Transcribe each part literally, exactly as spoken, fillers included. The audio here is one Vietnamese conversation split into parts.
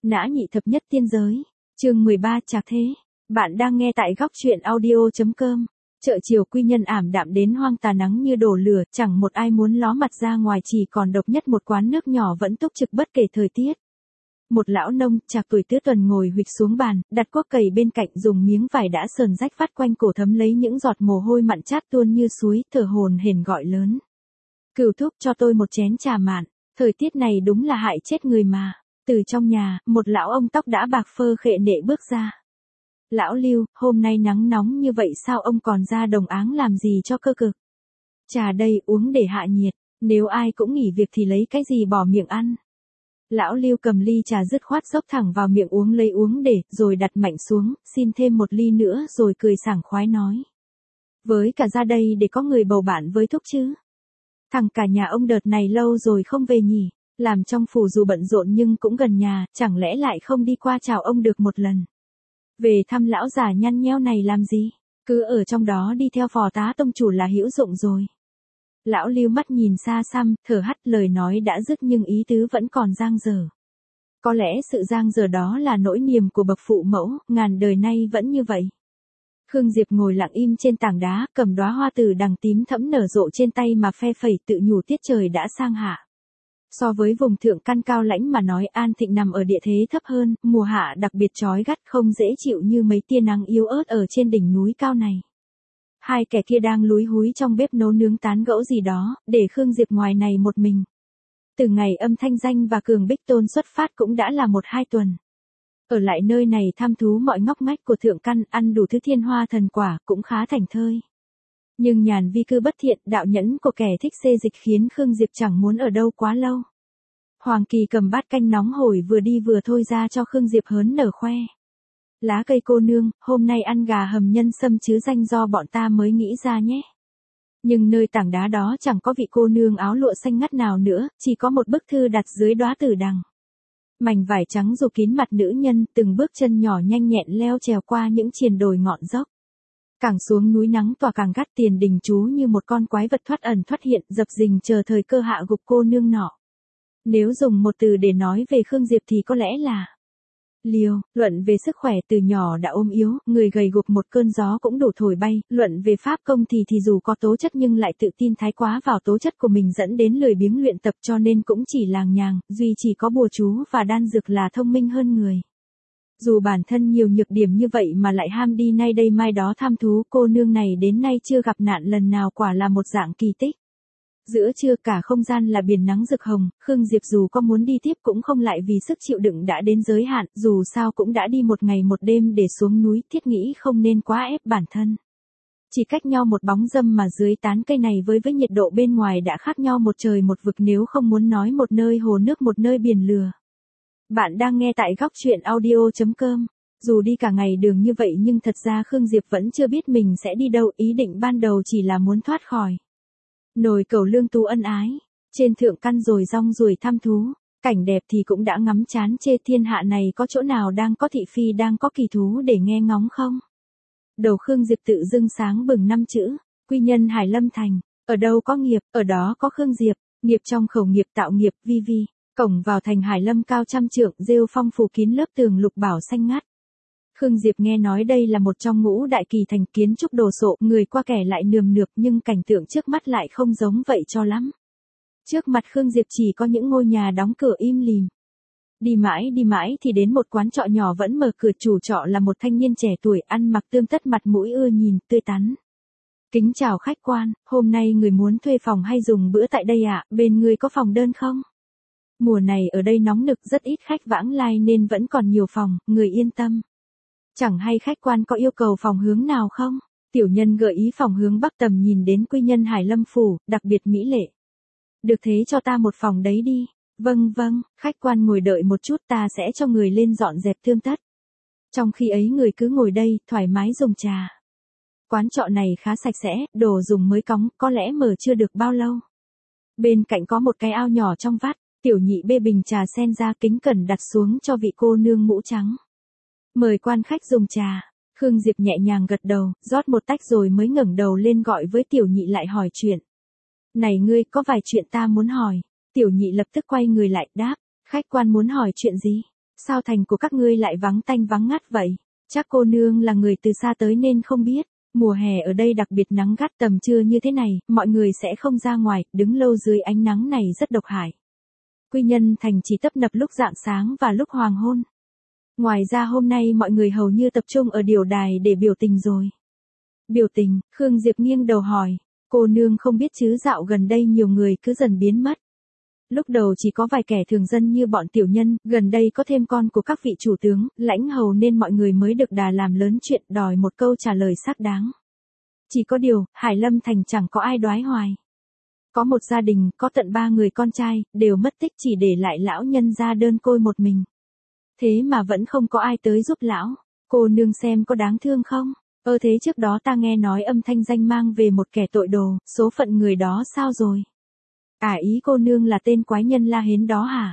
Nã nhị thập nhất tiên giới. Chương mười ba Trạc thế. Bạn đang nghe tại góc truyện audio.com. Chợ chiều quy nhân ảm đạm đến hoang tà, nắng như đổ lửa, chẳng một ai muốn ló mặt ra ngoài, chỉ còn độc nhất một quán nước nhỏ vẫn túc trực bất kể thời tiết. Một lão nông, Trạc tuổi tứ tuần ngồi huỵch xuống bàn, đặt cuốc cày bên cạnh, dùng miếng vải đã sờn rách vắt quanh cổ thấm lấy những giọt mồ hôi mặn chát tuôn như suối, thở hổn hển gọi lớn. Cửu thúc, cho tôi một chén trà mạn, thời tiết này đúng là hại chết người mà. Từ trong nhà, một lão ông tóc đã bạc phơ khệ nệ bước ra. Lão Lưu, hôm nay nắng nóng như vậy sao ông còn ra đồng áng làm gì cho cơ cực? Trà đây uống để hạ nhiệt, nếu ai cũng nghỉ việc thì lấy cái gì bỏ miệng ăn? Lão Lưu cầm ly trà dứt khoát dốc thẳng vào miệng uống lấy uống để, rồi đặt mạnh xuống, xin thêm một ly nữa rồi cười sảng khoái nói. Với cả ra đây để có người bầu bạn với thúc chứ. Thằng cả nhà ông đợt này lâu rồi không về nhỉ, làm trong phủ dù bận rộn nhưng cũng gần nhà, chẳng lẽ lại không đi qua chào ông được một lần. Về thăm lão già nhăn nheo này làm gì, cứ ở trong đó đi theo phò tá tông chủ là hữu dụng rồi. Lão Lưu mắt nhìn xa xăm, thở hắt, lời nói đã dứt nhưng ý tứ vẫn còn dang dở. Có lẽ sự dang dở đó là nỗi niềm của bậc phụ mẫu, ngàn đời nay vẫn như vậy. Khương Diệp ngồi lặng im trên tảng đá, cầm đóa hoa từ đằng tím thẫm nở rộ trên tay mà phe phẩy, tự nhủ tiết trời đã sang hạ. So với vùng thượng căn cao lãnh mà nói, An Thịnh nằm ở địa thế thấp hơn, mùa hạ đặc biệt chói gắt, không dễ chịu như mấy tia nắng yếu ớt ở trên đỉnh núi cao này. Hai kẻ kia đang lúi húi trong bếp nấu nướng tán gẫu gì đó, để Khương Diệp ngoài này một mình. Từ ngày Âm Thanh Danh và Cường Bích Tôn xuất phát cũng đã là một hai tuần. Ở lại nơi này thăm thú mọi ngóc ngách của thượng căn, ăn đủ thứ thiên hoa thần quả, cũng khá thảnh thơi. Nhưng nhàn vi cư bất thiện, đạo nhẫn của kẻ thích xê dịch khiến Khương Diệp chẳng muốn ở đâu quá lâu. Hoàng Kỳ cầm bát canh nóng hổi vừa đi vừa thôi ra cho Khương Diệp hớn nở khoe. Lá cây cô nương, hôm nay ăn gà hầm nhân sâm chứ danh do bọn ta mới nghĩ ra nhé. Nhưng nơi tảng đá đó chẳng có vị cô nương áo lụa xanh ngắt nào nữa, chỉ có một bức thư đặt dưới đóa tử đằng. Mảnh vải trắng dù kín mặt nữ nhân, từng bước chân nhỏ nhanh nhẹn leo trèo qua những triền đồi ngọn dốc. Càng xuống núi nắng tỏa càng gắt, tiền đình chú như một con quái vật thoát ẩn thoát hiện, dập dình chờ thời cơ hạ gục cô nương nọ. Nếu dùng một từ để nói về Khương Diệp thì có lẽ là liều. Luận về sức khỏe, từ nhỏ đã ốm yếu, người gầy gục một cơn gió cũng đủ thổi bay. Luận về pháp công thì thì dù có tố chất nhưng lại tự tin thái quá vào tố chất của mình dẫn đến lười biếng luyện tập, cho nên cũng chỉ làng nhàng, duy chỉ có bùa chú và đan dược là thông minh hơn người. Dù bản thân nhiều nhược điểm như vậy mà lại ham đi nay đây mai đó tham thú, cô nương này đến nay chưa gặp nạn lần nào, quả là một dạng kỳ tích. Giữa trưa cả không gian là biển nắng rực hồng, Khương Diệp dù có muốn đi tiếp cũng không lại vì sức chịu đựng đã đến giới hạn, dù sao cũng đã đi một ngày một đêm để xuống núi, thiết nghĩ không nên quá ép bản thân. Chỉ cách nhau một bóng râm mà dưới tán cây này với với nhiệt độ bên ngoài đã khác nhau một trời một vực, nếu không muốn nói một nơi hồ nước một nơi biển lửa. Bạn đang nghe tại góc truyện audio.com. Dù đi cả ngày đường như vậy nhưng thật ra Khương Diệp vẫn chưa biết mình sẽ đi đâu, ý định ban đầu chỉ là muốn thoát khỏi nồi cẩu lương tú ân ái, trên thượng căn rồi rong ruổi thăm thú, cảnh đẹp thì cũng đã ngắm chán chê, thiên hạ này có chỗ nào đang có thị phi đang có kỳ thú để nghe ngóng không? Đầu Khương Diệp tự dưng sáng bừng năm chữ, quy nhân Hải Lâm Thành, ở đâu có nghiệp, ở đó có Khương Diệp, nghiệp trong khẩu nghiệp tạo nghiệp, vi vi. Cổng vào thành Hải Lâm cao trăm trượng, rêu phong phủ kín lớp tường lục bảo xanh ngắt. Khương Diệp nghe nói đây là một trong ngũ đại kỳ thành, kiến trúc đồ sộ, người qua kẻ lại nườm nượp, nhưng cảnh tượng trước mắt lại không giống vậy cho lắm. Trước mặt Khương Diệp chỉ có những ngôi nhà đóng cửa im lìm. Đi mãi đi mãi thì đến một quán trọ nhỏ vẫn mở cửa, chủ trọ là một thanh niên trẻ tuổi, ăn mặc tươm tất, mặt mũi ưa nhìn, tươi tắn. Kính chào khách quan, hôm nay người muốn thuê phòng hay dùng bữa tại đây ạ, à? Bên người có phòng đơn không? Mùa này ở đây nóng nực, rất ít khách vãng lai nên vẫn còn nhiều phòng, người yên tâm. Chẳng hay khách quan có yêu cầu phòng hướng nào không? Tiểu nhân gợi ý phòng hướng bắc, tầm nhìn đến quy nhân Hải Lâm phủ, đặc biệt mỹ lệ. Được thế cho ta một phòng đấy đi. Vâng vâng, khách quan ngồi đợi một chút, ta sẽ cho người lên dọn dẹp tươm tất. Trong khi ấy người cứ ngồi đây, thoải mái dùng trà. Quán trọ này khá sạch sẽ, đồ dùng mới cóng, có lẽ mở chưa được bao lâu. Bên cạnh có một cái ao nhỏ trong vắt, tiểu nhị bê bình trà sen ra kính cẩn đặt xuống cho vị cô nương mũ trắng. Mời quan khách dùng trà. Khương Diệp nhẹ nhàng gật đầu, rót một tách rồi mới ngẩng đầu lên gọi với tiểu nhị lại hỏi chuyện. Này ngươi, có vài chuyện ta muốn hỏi. Tiểu nhị lập tức quay người lại đáp, khách quan muốn hỏi chuyện gì? Sao thành của các ngươi lại vắng tanh vắng ngắt vậy? Chắc cô nương là người từ xa tới nên không biết. Mùa hè ở đây đặc biệt nắng gắt, tầm trưa như thế này, mọi người sẽ không ra ngoài, đứng lâu dưới ánh nắng này rất độc hại. Quy Nhân Thành chỉ tấp nập lúc rạng sáng và lúc hoàng hôn. Ngoài ra hôm nay mọi người hầu như tập trung ở điểu đài để biểu tình rồi. Biểu tình, Khương Diệp nghiêng đầu hỏi, cô nương không biết chứ dạo gần đây nhiều người cứ dần biến mất. Lúc đầu chỉ có vài kẻ thường dân như bọn tiểu nhân, gần đây có thêm con của các vị chủ tướng, lãnh hầu nên mọi người mới được đà làm lớn chuyện đòi một câu trả lời xác đáng. Chỉ có điều, Hải Lâm Thành chẳng có ai đoái hoài. Có một gia đình, có tận ba người con trai, đều mất tích chỉ để lại lão nhân ra đơn côi một mình. Thế mà vẫn không có ai tới giúp lão, cô nương xem có đáng thương không? Ơ thế trước đó ta nghe nói âm thanh danh mang về một kẻ tội đồ, số phận người đó sao rồi? À ý cô nương là tên quái nhân La Hến đó hả?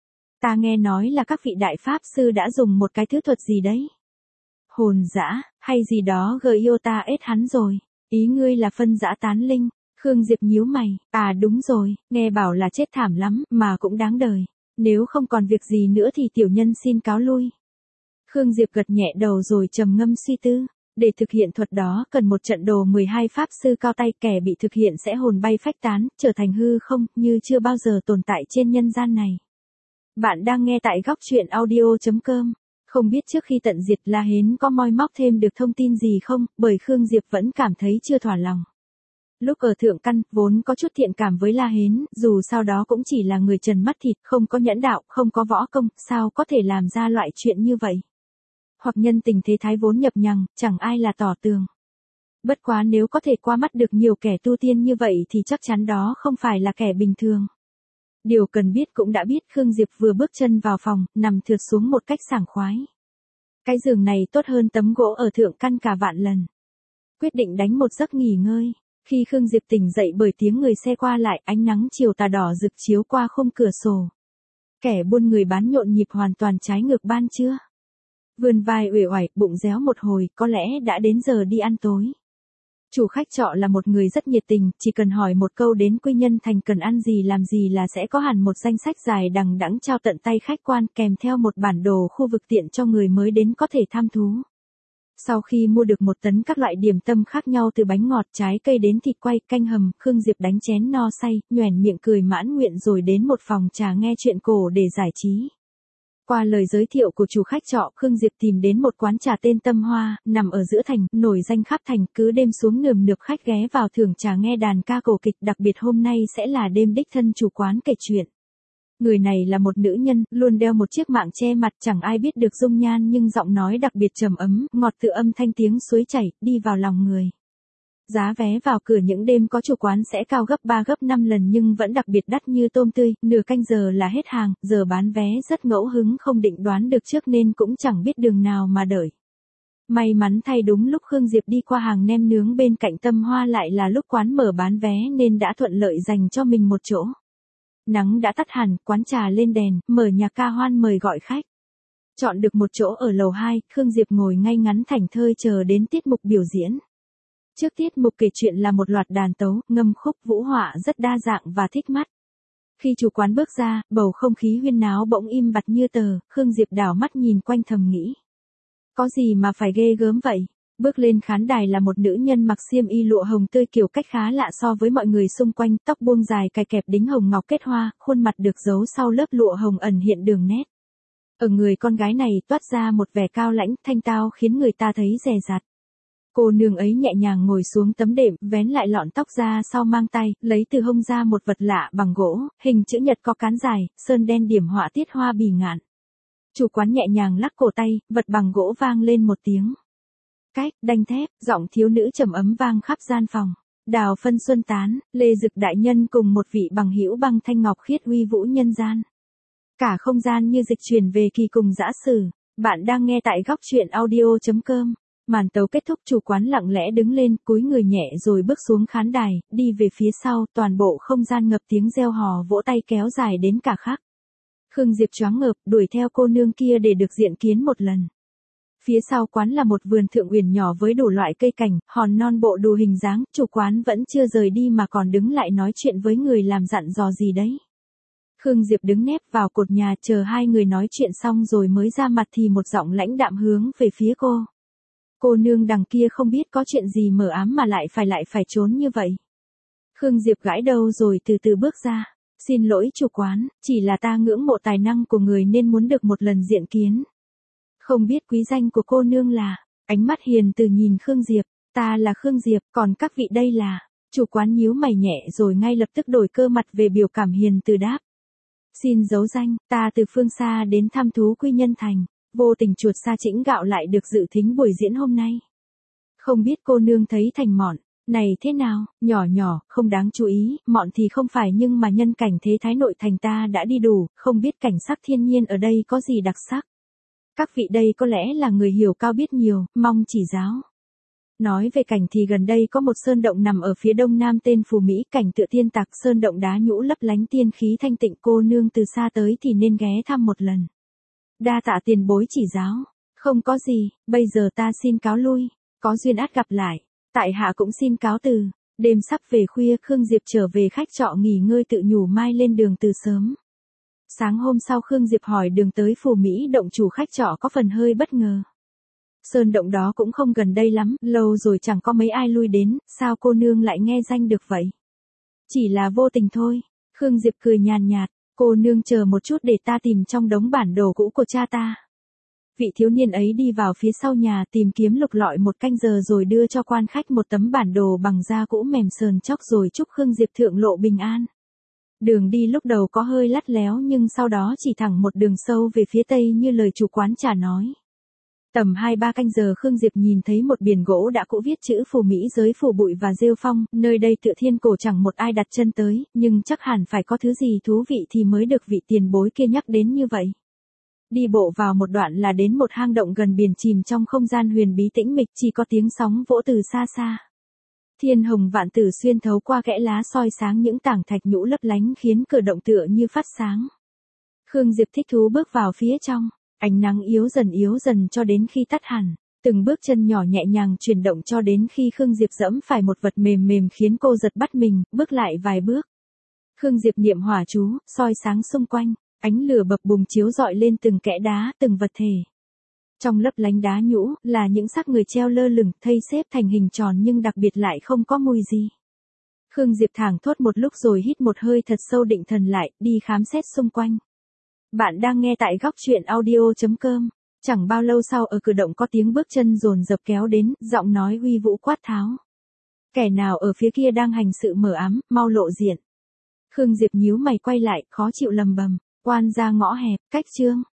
Ta nghe nói là các vị đại pháp sư đã dùng một cái thứ thuật gì đấy? Hồn dã, hay gì đó gợi yêu ta ết hắn rồi. Ý ngươi là phân dã tán linh. Khương Diệp nhíu mày, à đúng rồi, nghe bảo là chết thảm lắm, mà cũng đáng đời. Nếu không còn việc gì nữa thì tiểu nhân xin cáo lui. Khương Diệp gật nhẹ đầu rồi trầm ngâm suy tư. Để thực hiện thuật đó cần một trận đồ mười hai pháp sư cao tay, kẻ bị thực hiện sẽ hồn bay phách tán, trở thành hư không, như chưa bao giờ tồn tại trên nhân gian này. Bạn đang nghe tại góc truyện audio chấm com. Không biết trước khi tận diệt La Hến có moi móc thêm được thông tin gì không, bởi Khương Diệp vẫn cảm thấy chưa thỏa lòng. Lúc ở Thượng Căn, vốn có chút thiện cảm với La Hến, dù sau đó cũng chỉ là người trần mắt thịt, không có nhẫn đạo, không có võ công, sao có thể làm ra loại chuyện như vậy. Hoặc nhân tình thế thái vốn nhập nhằng, chẳng ai là tỏ tường. Bất quá nếu có thể qua mắt được nhiều kẻ tu tiên như vậy thì chắc chắn đó không phải là kẻ bình thường. Điều cần biết cũng đã biết, Khương Diệp vừa bước chân vào phòng, nằm thượt xuống một cách sảng khoái. Cái giường này tốt hơn tấm gỗ ở Thượng Căn cả vạn lần. Quyết định đánh một giấc nghỉ ngơi. Khi Khương Diệp tỉnh dậy bởi tiếng người xe qua lại, ánh nắng chiều tà đỏ rực chiếu qua khung cửa sổ. Kẻ buôn người bán nhộn nhịp hoàn toàn trái ngược ban trưa. Vươn vai uể oải, bụng réo một hồi, có lẽ đã đến giờ đi ăn tối. Chủ khách trọ là một người rất nhiệt tình, chỉ cần hỏi một câu đến Quy Nhân Thành cần ăn gì làm gì là sẽ có hẳn một danh sách dài đằng đẵng trao tận tay khách quan, kèm theo một bản đồ khu vực tiện cho người mới đến có thể tham thú. Sau khi mua được một tấn các loại điểm tâm khác nhau từ bánh ngọt, trái cây đến thịt quay, canh hầm, Khương Diệp đánh chén no say, nhoẻn miệng cười mãn nguyện rồi đến một phòng trà nghe chuyện cổ để giải trí. Qua lời giới thiệu của chủ khách trọ, Khương Diệp tìm đến một quán trà tên Tâm Hoa, nằm ở giữa thành, nổi danh khắp thành, cứ đêm xuống nườm nượp khách ghé vào thưởng trà nghe đàn ca cổ kịch, đặc biệt hôm nay sẽ là đêm đích thân chủ quán kể chuyện. Người này là một nữ nhân, luôn đeo một chiếc mạng che mặt, chẳng ai biết được dung nhan nhưng giọng nói đặc biệt trầm ấm, ngọt tựa âm thanh tiếng suối chảy, đi vào lòng người. Giá vé vào cửa những đêm có chủ quán sẽ cao gấp ba gấp năm lần nhưng vẫn đặc biệt đắt như tôm tươi, nửa canh giờ là hết hàng, giờ bán vé rất ngẫu hứng không định đoán được trước nên cũng chẳng biết đường nào mà đợi. May mắn thay đúng lúc Khương Diệp đi qua hàng nem nướng bên cạnh Tâm Hoa lại là lúc quán mở bán vé nên đã thuận lợi dành cho mình một chỗ. Nắng đã tắt hẳn, quán trà lên đèn, mở nhạc ca hoan mời gọi khách. Chọn được một chỗ ở lầu hai, Khương Diệp ngồi ngay ngắn thảnh thơi chờ đến tiết mục biểu diễn. Trước tiết mục kể chuyện là một loạt đàn tấu, ngâm khúc, vũ họa rất đa dạng và thích mắt. Khi chủ quán bước ra, bầu không khí huyên náo bỗng im bặt như tờ, Khương Diệp đảo mắt nhìn quanh thầm nghĩ. Có gì mà phải ghê gớm vậy? Bước lên khán đài là một nữ nhân mặc xiêm y lụa hồng tươi kiểu cách khá lạ so với mọi người xung quanh, tóc buông dài cài kẹp đính hồng ngọc kết hoa, khuôn mặt được giấu sau lớp lụa hồng ẩn hiện đường nét. Ở người con gái này toát ra một vẻ cao lãnh, thanh tao khiến người ta thấy dè dặt. Cô nương ấy nhẹ nhàng ngồi xuống tấm đệm, vén lại lọn tóc ra sau mang tay, lấy từ hông ra một vật lạ bằng gỗ, hình chữ nhật có cán dài, sơn đen điểm họa tiết hoa bì ngạn. Chủ quán nhẹ nhàng lắc cổ tay, vật bằng gỗ vang lên một tiếng. Cách, đanh thép, giọng thiếu nữ trầm ấm vang khắp gian phòng. Đào phân xuân tán, Lê Dực đại nhân cùng một vị bằng hữu băng thanh ngọc khiết uy vũ nhân gian. Cả không gian như dịch chuyển về kỳ cùng dã sử. Bạn đang nghe tại góc truyện audio chấm com. Màn tấu kết thúc, chủ quán lặng lẽ đứng lên, cúi người nhẹ rồi bước xuống khán đài, đi về phía sau, toàn bộ không gian ngập tiếng reo hò vỗ tay kéo dài đến cả khắc. Khương Diệp choáng ngợp, đuổi theo cô nương kia để được diện kiến một lần. Phía sau quán là một vườn thượng uyển nhỏ với đủ loại cây cảnh, hòn non bộ đủ hình dáng, chủ quán vẫn chưa rời đi mà còn đứng lại nói chuyện với người làm dặn dò gì đấy. Khương Diệp đứng nép vào cột nhà chờ hai người nói chuyện xong rồi mới ra mặt thì một giọng lãnh đạm hướng về phía cô. Cô nương đằng kia không biết có chuyện gì mờ ám mà lại phải lại phải trốn như vậy. Khương Diệp gãi đầu rồi từ từ bước ra. Xin lỗi chủ quán, chỉ là ta ngưỡng mộ tài năng của người nên muốn được một lần diện kiến. Không biết quý danh của cô nương là, ánh mắt hiền từ nhìn Khương Diệp, ta là Khương Diệp, còn các vị đây là, chủ quán nhíu mày nhẹ rồi ngay lập tức đổi cơ mặt về biểu cảm hiền từ đáp. Xin giấu danh, ta từ phương xa đến thăm thú Quy Nhân Thành, vô tình chuột sa chĩnh gạo lại được dự thính buổi diễn hôm nay. Không biết cô nương thấy thành mọn này thế nào, nhỏ nhỏ, không đáng chú ý, mọn thì không phải nhưng mà nhân cảnh thế thái nội thành ta đã đi đủ, không biết cảnh sắc thiên nhiên ở đây có gì đặc sắc. Các vị đây có lẽ là người hiểu cao biết nhiều, mong chỉ giáo. Nói về cảnh thì gần đây có một sơn động nằm ở phía đông nam tên Phù Mỹ, cảnh tựa tiên tạc, sơn động đá nhũ lấp lánh tiên khí thanh tịnh, cô nương từ xa tới thì nên ghé thăm một lần. Đa tạ tiền bối chỉ giáo, không có gì, bây giờ ta xin cáo lui, có duyên ắt gặp lại. Tại hạ cũng xin cáo từ. Đêm sắp về khuya, Khương Diệp trở về khách trọ nghỉ ngơi tự nhủ mai lên đường từ sớm. Sáng hôm sau Khương Diệp hỏi đường tới Phù Mỹ động, chủ khách trọ có phần hơi bất ngờ. Sơn động đó cũng không gần đây lắm, lâu rồi chẳng có mấy ai lui đến, sao cô nương lại nghe danh được vậy? Chỉ là vô tình thôi. Khương Diệp cười nhàn nhạt, cô nương chờ một chút để ta tìm trong đống bản đồ cũ của cha ta. Vị thiếu niên ấy đi vào phía sau nhà tìm kiếm lục lọi một canh giờ rồi đưa cho quan khách một tấm bản đồ bằng da cũ mềm sờn chóc rồi chúc Khương Diệp thượng lộ bình an. Đường đi lúc đầu có hơi lắt léo nhưng sau đó chỉ thẳng một đường sâu về phía tây như lời chủ quán trà nói. Tầm hai ba canh giờ Khương Diệp nhìn thấy một biển gỗ đã cũ viết chữ Phù Mỹ giới phủ bụi và rêu phong, nơi đây tựa thiên cổ chẳng một ai đặt chân tới, nhưng chắc hẳn phải có thứ gì thú vị thì mới được vị tiền bối kia nhắc đến như vậy. Đi bộ vào một đoạn là đến một hang động gần biển chìm trong không gian huyền bí tĩnh mịch, chỉ có tiếng sóng vỗ từ xa xa. Thiên hồng vạn tử xuyên thấu qua kẽ lá soi sáng những tảng thạch nhũ lấp lánh khiến cửa động tựa như phát sáng. Khương Diệp thích thú bước vào phía trong, ánh nắng yếu dần yếu dần cho đến khi tắt hẳn, từng bước chân nhỏ nhẹ nhàng chuyển động cho đến khi Khương Diệp dẫm phải một vật mềm mềm khiến cô giật bắt mình, bước lại vài bước. Khương Diệp niệm hỏa chú, soi sáng xung quanh. Ánh lửa bập bùng chiếu rọi lên từng kẽ đá, từng vật thể. Trong lấp lánh đá nhũ, là những xác người treo lơ lửng, thây xếp thành hình tròn nhưng đặc biệt lại không có mùi gì. Khương Diệp thảng thốt một lúc rồi hít một hơi thật sâu định thần lại, đi khám xét xung quanh. Bạn đang nghe tại góc truyện audio chấm com. Chẳng bao lâu sau ở cửa động có tiếng bước chân dồn dập kéo đến, giọng nói uy vũ quát tháo. Kẻ nào ở phía kia đang hành sự mờ ám, mau lộ diện. Khương Diệp nhíu mày quay lại, khó chịu lầm bầm. Quan ra ngõ hẹp, cách trương,